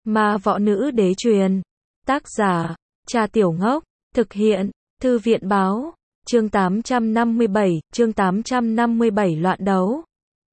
Ma võ nữ đế truyền. Tác giả, Trà Tiểu Ngốc. Thực hiện, Thư viện báo. Chương 857 loạn đấu.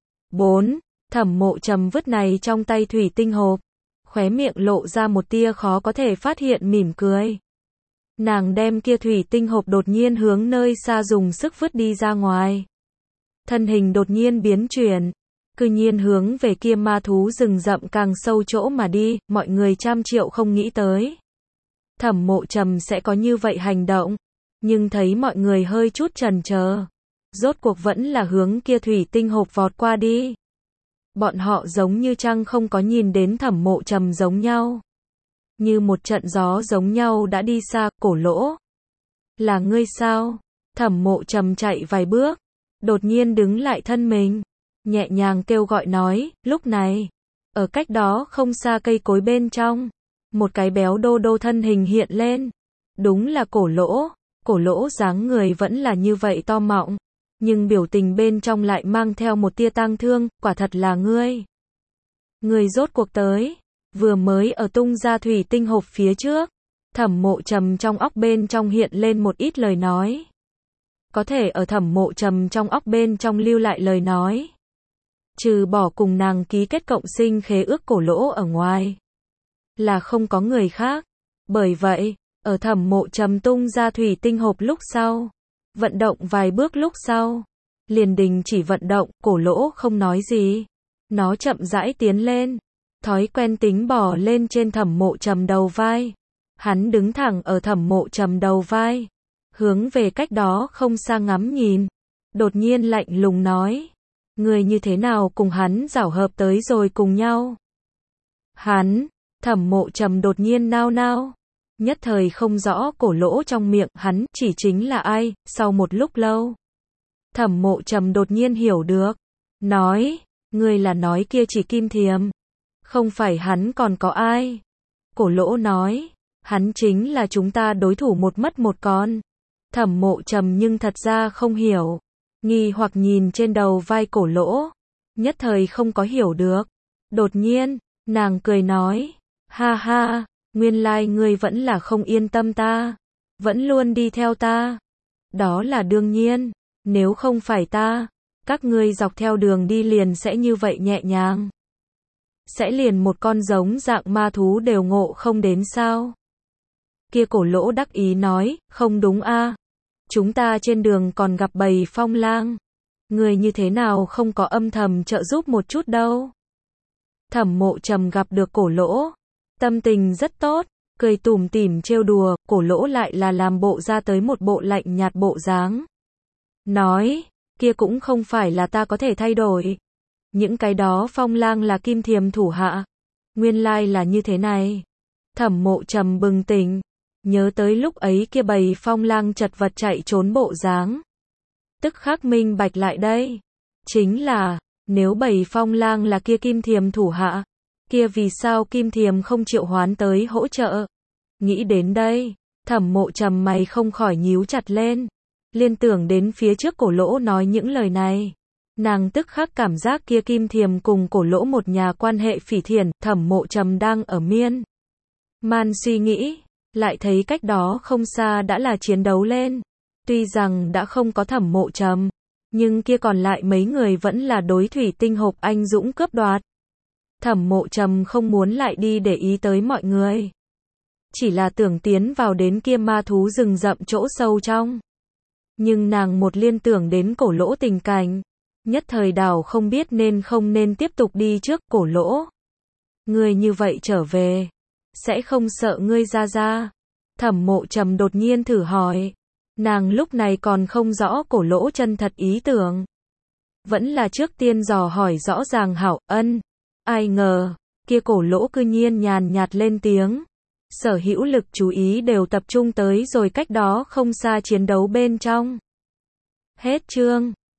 4. Thẩm Mộ Trầm vứt này trong tay thủy tinh hộp. Khóe miệng lộ ra một tia khó có thể phát hiện mỉm cười. Nàng đem kia thủy tinh hộp đột nhiên hướng nơi xa dùng sức vứt đi ra ngoài. Thân hình đột nhiên biến chuyển. Cư nhiên hướng về kia ma thú rừng rậm càng sâu chỗ mà đi, mọi người trăm triệu không nghĩ tới. Thẩm Mộ Trầm sẽ có như vậy hành động, nhưng thấy mọi người hơi chút chần chờ. Rốt cuộc vẫn là hướng kia thủy tinh hộp vọt qua đi. Bọn họ giống như chăng không có nhìn đến Thẩm Mộ Trầm giống nhau. Như một trận gió giống nhau đã đi xa, Cổ Lỗ. Là ngươi sao? Thẩm Mộ Trầm chạy vài bước, đột nhiên đứng lại thân mình. Nhẹ nhàng kêu gọi nói, lúc này, ở cách đó không xa cây cối bên trong, một cái béo đô đô thân hình hiện lên. Đúng là Cổ Lỗ. Cổ Lỗ dáng người vẫn là như vậy to mọng, nhưng biểu tình bên trong lại mang theo một tia tang thương, quả thật là ngươi. Ngươi rốt cuộc tới, vừa mới ở tung ra thủy tinh hộp phía trước, Thẩm Mộ Trầm trong óc bên trong hiện lên một ít lời nói. Có thể ở Thẩm Mộ Trầm trong óc bên trong lưu lại lời nói. Trừ bỏ cùng nàng ký kết cộng sinh khế ước Cổ Lỗ ở ngoài, là không có người khác. Bởi vậy, ở Thẩm Mộ Trầm tung ra thủy tinh hộp lúc sau, vận động vài bước lúc sau, liền đình chỉ vận động. Cổ Lỗ không nói gì. Nó chậm rãi tiến lên, thói quen tính bò lên trên Thẩm Mộ Trầm đầu vai. Hắn đứng thẳng ở Thẩm Mộ Trầm đầu vai, hướng về cách đó không xa ngắm nhìn. Đột nhiên lạnh lùng nói, người như thế nào cùng hắn giảo hợp tới rồi cùng nhau? Hắn, Thẩm Mộ Trầm đột nhiên nao nao, nhất thời không rõ Cổ Lỗ trong miệng hắn chỉ chính là ai. Sau một lúc lâu, Thẩm Mộ Trầm đột nhiên hiểu được, nói, ngươi là nói kia chỉ Kim Thiềm, không phải hắn còn có ai? Cổ Lỗ nói, hắn chính là chúng ta đối thủ một mất một còn. Thẩm Mộ Trầm nhưng thật ra không hiểu, nghi hoặc nhìn trên đầu vai Cổ Lỗ, nhất thời không có hiểu được. Đột nhiên, nàng cười nói, ha ha, nguyên lai ngươi vẫn là không yên tâm ta, vẫn luôn đi theo ta. Đó là đương nhiên, nếu không phải ta, các ngươi dọc theo đường đi liền sẽ như vậy nhẹ nhàng. Sẽ liền một con giống dạng ma thú đều ngộ không đến sao? Kia Cổ Lỗ đắc ý nói, không đúng a, chúng ta trên đường còn gặp bầy phong lang. Người như thế nào không có âm thầm trợ giúp một chút đâu? Thẩm Mộ Trầm gặp được Cổ Lỗ, tâm tình rất tốt, cười tủm tỉm trêu đùa. Cổ Lỗ lại là làm bộ ra tới một bộ lạnh nhạt bộ dáng. Nói, kia cũng không phải là ta có thể thay đổi. Những cái đó phong lang là Kim Thiềm thủ hạ. Nguyên lai là như thế này. Thẩm Mộ Trầm bừng tỉnh, nhớ tới lúc ấy kia bầy phong lang chật vật chạy trốn bộ dáng. Tức khắc minh bạch lại đây. Chính là, nếu bầy phong lang là kia Kim Thiềm thủ hạ, kia vì sao Kim Thiềm không triệu hoán tới hỗ trợ? Nghĩ đến đây, Thẩm Mộ Trầm mày không khỏi nhíu chặt lên. Liên tưởng đến phía trước Cổ Lỗ nói những lời này, nàng tức khắc cảm giác kia Kim Thiềm cùng Cổ Lỗ một nhà quan hệ phỉ thiện. Thẩm Mộ Trầm đang ở miên man suy nghĩ, lại thấy cách đó không xa đã là chiến đấu lên. Tuy rằng đã không có Thẩm Mộ Trầm, nhưng kia còn lại mấy người vẫn là đối thủy tinh hộp anh dũng cướp đoạt. Thẩm Mộ Trầm không muốn lại đi để ý tới mọi người, chỉ là tưởng tiến vào đến kia ma thú rừng rậm chỗ sâu trong. Nhưng nàng một liên tưởng đến Cổ Lỗ tình cảnh, nhất thời đảo không biết nên không nên tiếp tục đi trước. Cổ Lỗ, ngươi như vậy trở về, sẽ không sợ ngươi ra? Thẩm Mộ Trầm đột nhiên thử hỏi. Nàng lúc này còn không rõ Cổ Lỗ chân thật ý tưởng, vẫn là trước tiên dò hỏi rõ ràng hảo. Ân. Ai ngờ, kia Cổ Lỗ cư nhiên nhàn nhạt lên tiếng. Sở hữu lực chú ý đều tập trung tới rồi cách đó không xa chiến đấu bên trong. Hết chương.